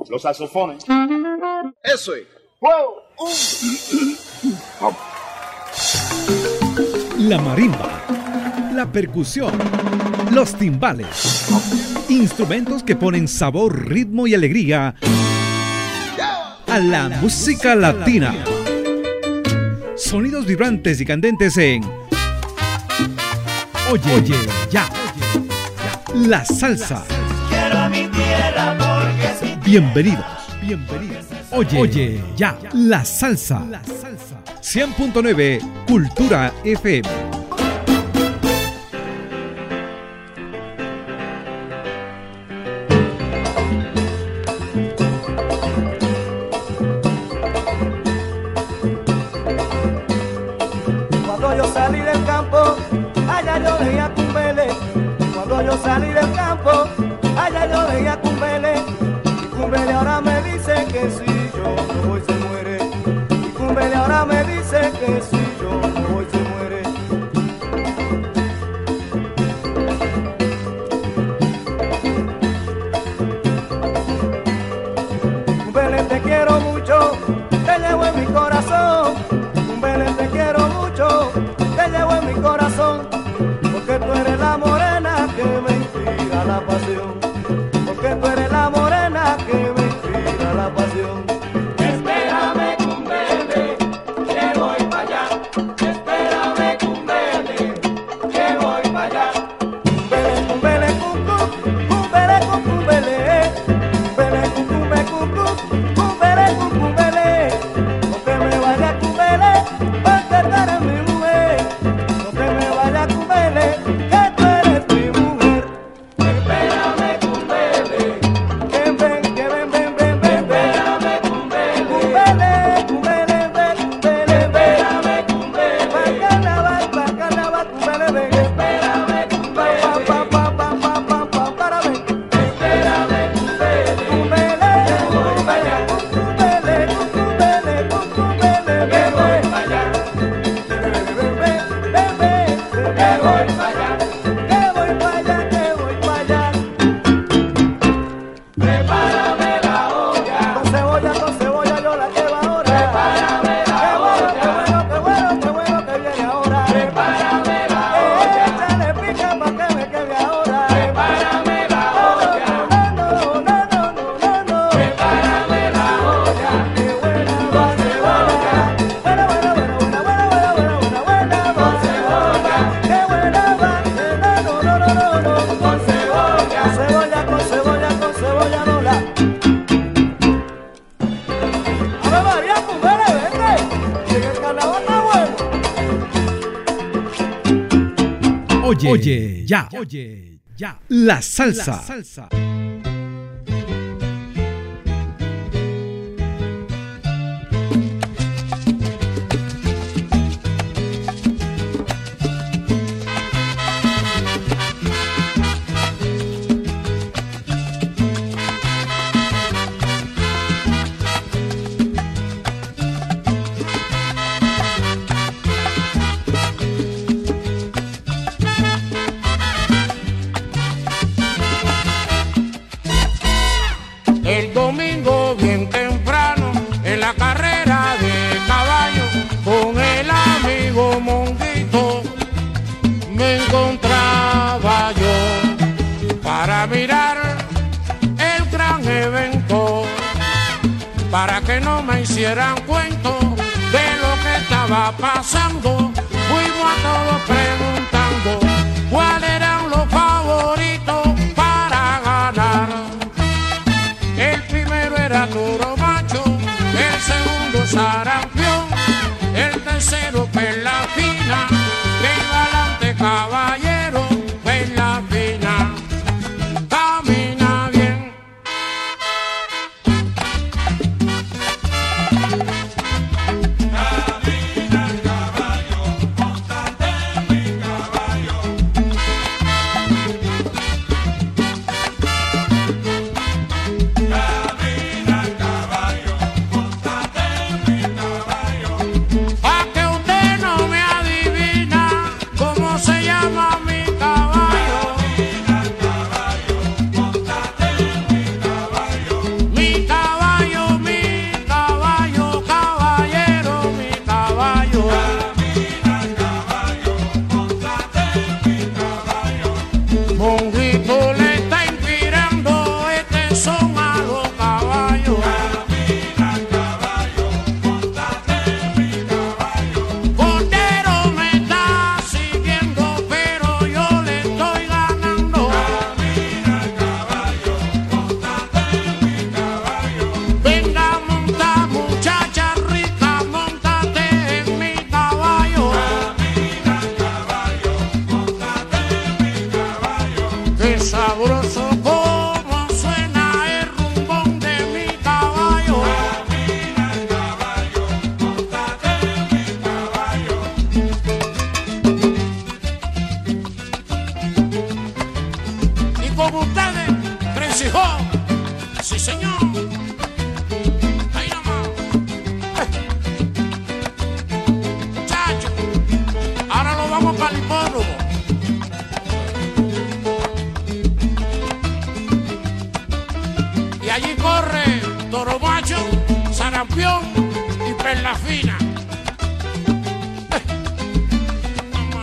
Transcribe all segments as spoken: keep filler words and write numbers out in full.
los saxofones. Eso es. ¡Wow! Uh. La marimba, la percusión, los timbales, instrumentos que ponen sabor, ritmo y alegría a la música latina. Sonidos vibrantes y candentes en Oye, Oye, ya, la salsa. Quiero a mi tierra porque es mi tierra. Bienvenidos, bienvenidos. Oye, Oye, ya, la salsa. cien punto nueve Cultura F M. Cuando yo salí del campo, allá yo veía Cumbele. Cuando yo salí del campo, allá yo veía Cumbele. Y Cumbele ahora me dice que si yo me voy se muere. Y Cumbele ahora me dice que si yo me voy se muere. Cumbele te quiero mucho, te llevo en mi corazón. Cumbele te quiero mucho, te llevo en mi corazón. Porque tú eres la morena que me inspira la pasión. Porque tú eres la morena que me inspira la pasión. Espérame, Cumbele, que voy para allá. Espérame, Cumbele, que voy para allá. Cumbele, cumbele, cumbú, cumbele, cumbele, cumbele, cumbele, cumbú, cumbele, cumbele. No te me vayas, Cumbele, porque tú eres mi mujer. No te me vayas, Cumbele, que tú eres mi mujer. Espérame, Cumbele, Que ven, que ven, ven, ven, ven, ven. espérame, Cumbele, Cumbele, cumbele, ven, cumbele, ven. espérame, Cumbele, Pa' carnaval, pa' carnaval, Cumbele, ven. espérame, Cumbele, Pa, pa, pa, pa, pa, pa, para ven. espérame, Cumbele, Cumbele, voy para allá. cumbele, cumbele, cumbele, que ven, voy ven. para allá. Ven, ven, ven, ven, Que voy para allá. que voy pa' allá, que voy pa' allá. Prepárame la olla. Con cebolla, con cebolla, yo la llevo ahora. Prepárame la Qué bueno, olla. qué bueno, qué bueno, qué bueno que viene ahora. Prepárame la olla. Échale pica pa' que me quede ahora. Prepárame la olla. No, no, no, no, no, no. Prepárame la olla. Qué buena va cebolla. Buena, buena, buena, buena, buena, buena, buena, buena va cebolla. Qué buena va, no, no, no, no, no. Con cebolla. Con cebolla, con cebolla, con cebolla, no la. Ave María, Cumbele, vente. Que el carnaval está bueno. Oye, Oye, ya, Oye, ya, la salsa. La salsa. El domingo bien temprano en la carrera de caballo con el amigo Monguito me encontraba yo para mirar el gran evento, para que no me hicieran cuento de lo que estaba pasando. Fuimos a todos preguntando cuáles eran los favoritos para ganar. El primero era Toro Macho, el segundo Sarampión, el tercero Perla Fina, el galante caballero Perla Fina. Camina bien. Camina el caballo, montate en mi caballo. sabroso como suena el rumbón de mi caballo. Camina el caballo, móntate en mi caballo. Y con ustedes, Crencijó, sí señor. Ahí nomás. Eh. Muchachos, ahora lo vamos para el hipódromo. Y allí corre Toro Macho, Sarampión y Perla Fina. Eh. Nomás.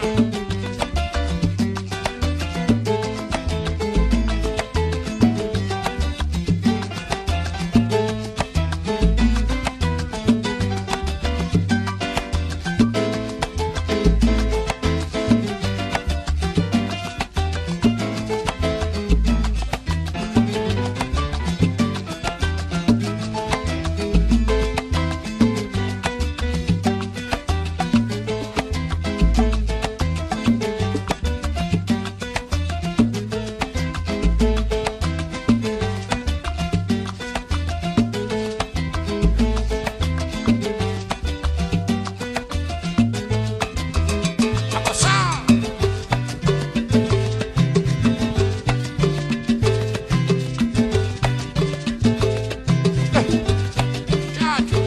A pasar. Muchacho.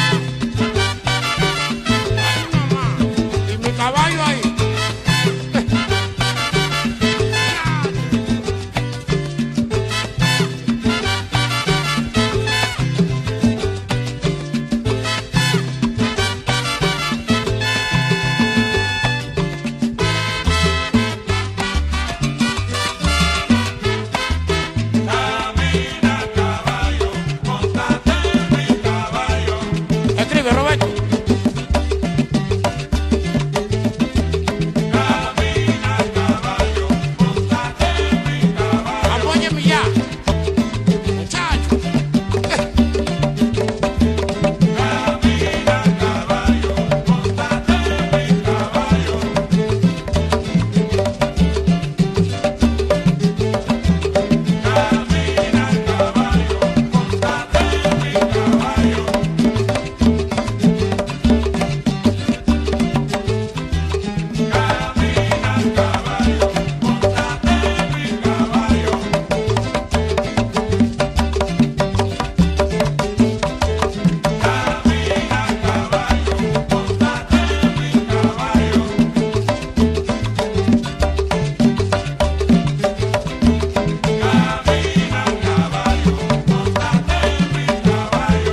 Ahí nomás. Y mi caballo ahí. Camina el caballo, móntate en mi caballo. Escribe, Roberto. Camina el caballo, móntate en mi caballo. Apóyeme ya. Muchacho. Camina el caballo, móntate en mi caballo. Camina el caballo, móntate en mi caballo. Camina el caballo, móntate en mi caballo. Camina el caballo, móntate en mi caballo. Camina el caballo, móntate en mi caballo.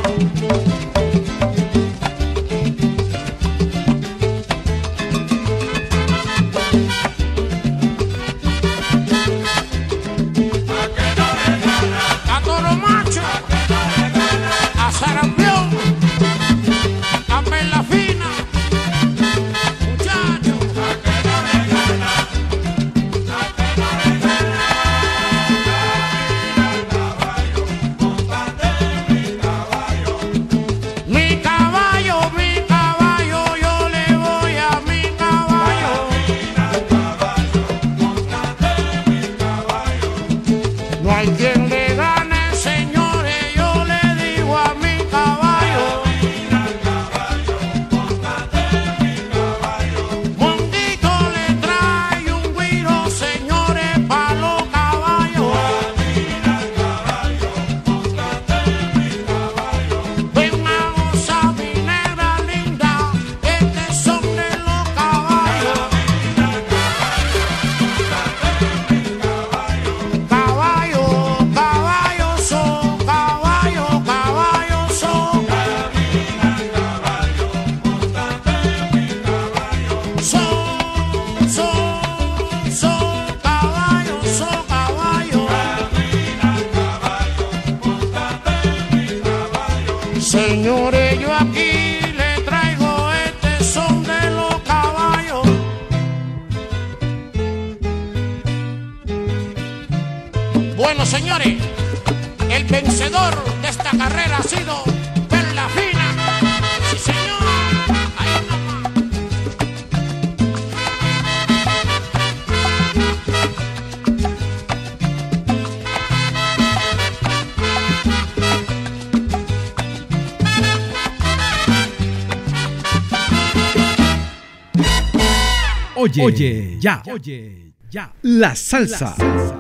A que no le gana, A Toro Macho. A Sarampión. A Perla Fina. Muchacho. a que no le gana, a que no le gana. Camina el caballo, móntate en mi caballo. Mi caballo, mi caballo, yo le voy a mi caballo. Camina el caballo, móntate en mi caballo. No hay quien le gane, señores, yo le digo a mi caballo. Camina el caballo, móntate en mi caballo. Monguito le trae un guiro, señores, pa' los caballos. Camina el caballo, móntate en mi caballo. Ven una goza, mi negra linda, este son de los caballos. Camina el caballo, móntate en mi caballo. Caballo, caballo son, caballo, caballo son. Camina el caballo, móntate en mi caballo. Son, son, son caballos, son caballos. Camina el caballo, móntate en mi caballo. Señores, yo aquí le traigo este son de los caballos. Bueno, señores, el vencedor de esta carrera ha sido Perla Fina. Sí, señor. Ahí nomás. Oye, oye, ya, oye, ya. La salsa. La salsa.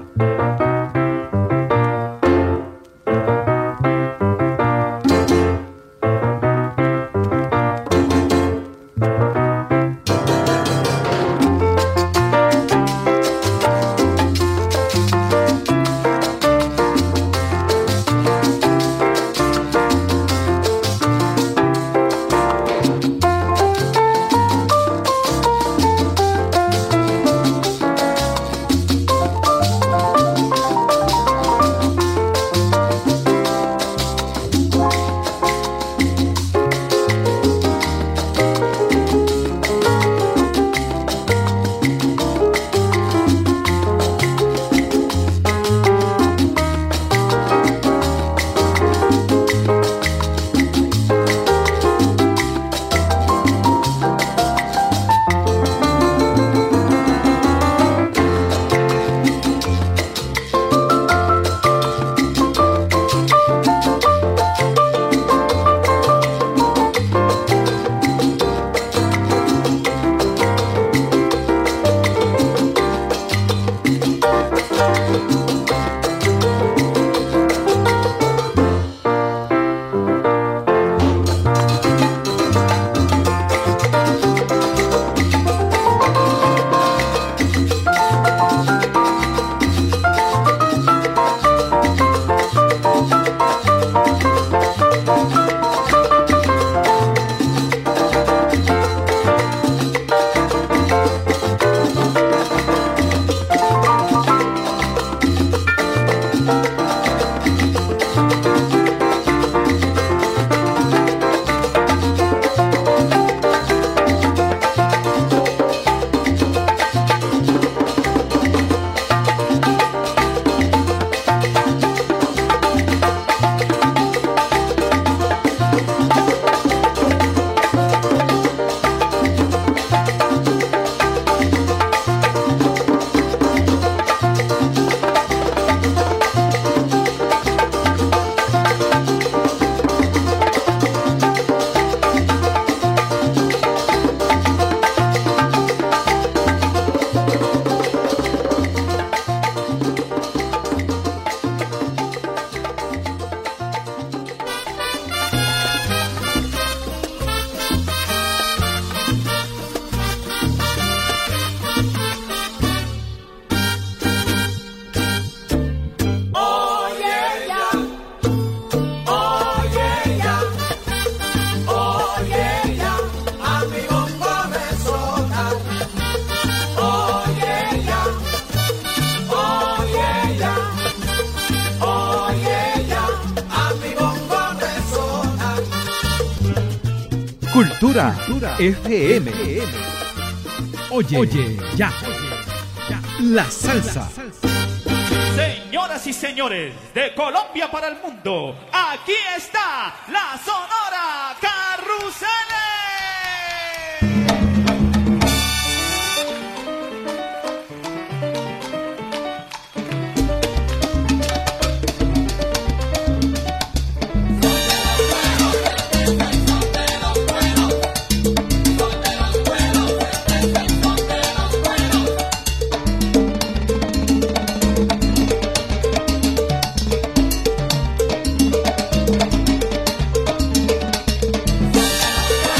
Cultura, Cultura F M. Oye, oye, ya, ya. La salsa. Señoras y señores, de Colombia para el mundo, aquí está la Sonora Carruseles. Son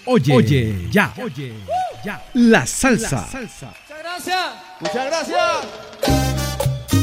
Oye, oye, ya, oye, ya, la salsa. La salsa. Muchas gracias. Muchas gracias.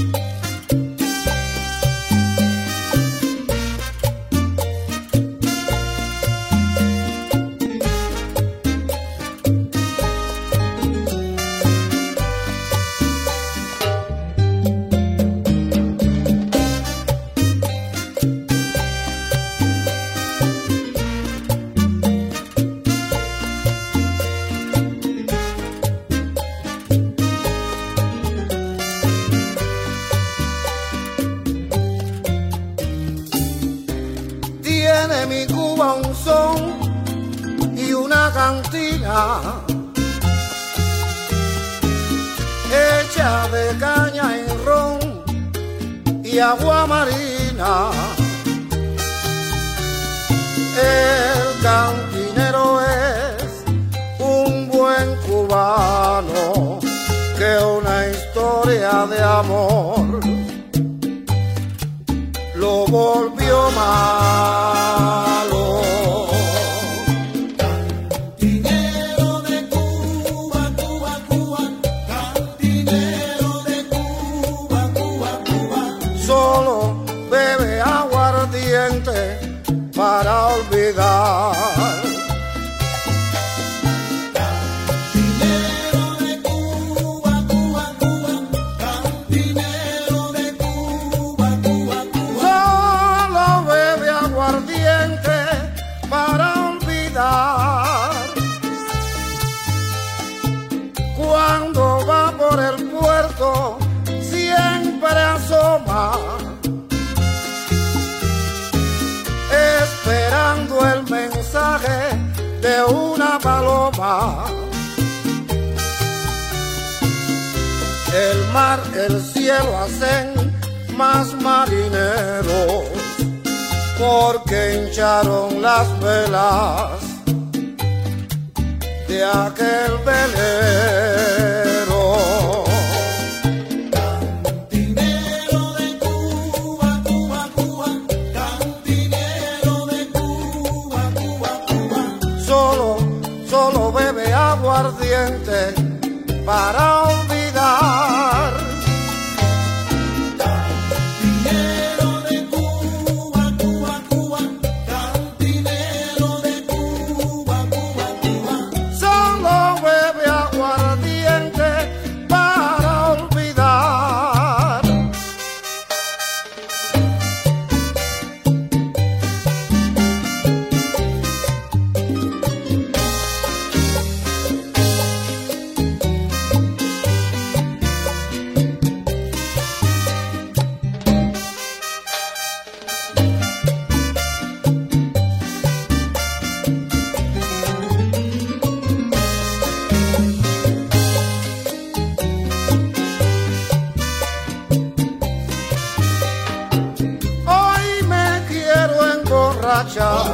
Tiene mi Cuba un son y una cantina hecha de caña y ron y agua marina. El cantinero es un buen cubano que una historia de amor lo volvió malo. Cantinero de Cuba, Cuba, Cuba, cantinero de Cuba, Cuba, Cuba. Solo bebe aguardiente para olvidar. Cantinero de Cuba, Cuba, Cuba, cantinero de Cuba, Cuba, Cuba. Solo bebe aguardiente para olvidar. Cuando va por el puerto siempre asoma, esperando el mensaje de una paloma. El mar, el cielo hacen más marineros porque hincharon las velas de aquel velero. Cantinero de Cuba, Cuba, Cuba, cantinero de Cuba, Cuba, Cuba. Solo, solo bebe aguardiente para olvidar. Cantinero de Cuba, Cuba, Cuba, cantinero de Cuba, Cuba, Cuba. Solo bebe aguardiente para olvidar. Hoy me quiero emborrachar.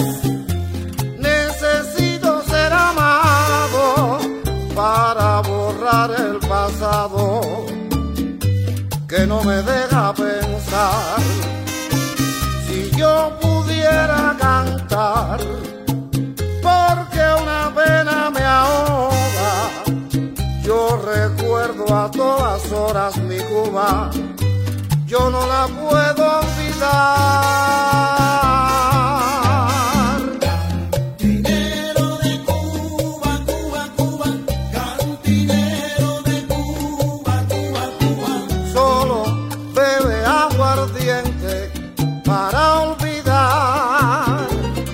Necesito ser amado para borrar el pasado que no me deja pensar. Si yo pudiera cantar, porque una pena me ahoga. Yo recuerdo a todas horas mi Cuba, yo no la puedo olvidar. Cantinero de Cuba, Cuba, Cuba, cantinero de Cuba, Cuba, Cuba. Solo bebe aguardiente para olvidar.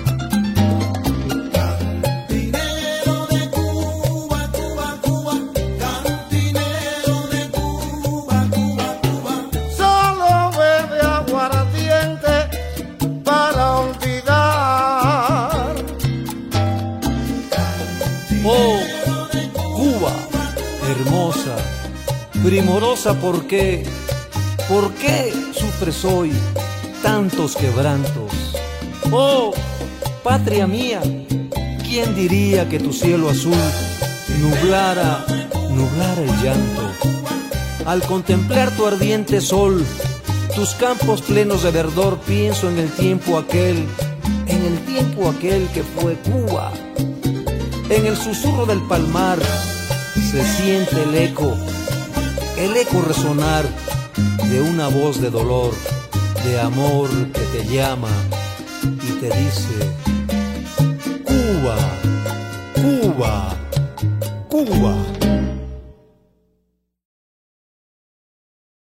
Cantinero de Cuba, Cuba, Cuba, cantinero de Cuba, Cuba, Cuba. Solo bebe aguardiente para olvidar. Oh, Cuba, hermosa, primorosa, ¿por qué? ¿Por qué sufres hoy tantos quebrantos? Oh, patria mía, ¿quién diría que tu cielo azul nublara, nublara el llanto? Al contemplar tu ardiente sol, tus campos plenos de verdor, pienso en el tiempo aquel, en el tiempo aquel que fue Cuba, En el susurro del palmar se siente el eco, el eco resonar de una voz de dolor, de amor que te llama y te dice: Cuba, Cuba, Cuba.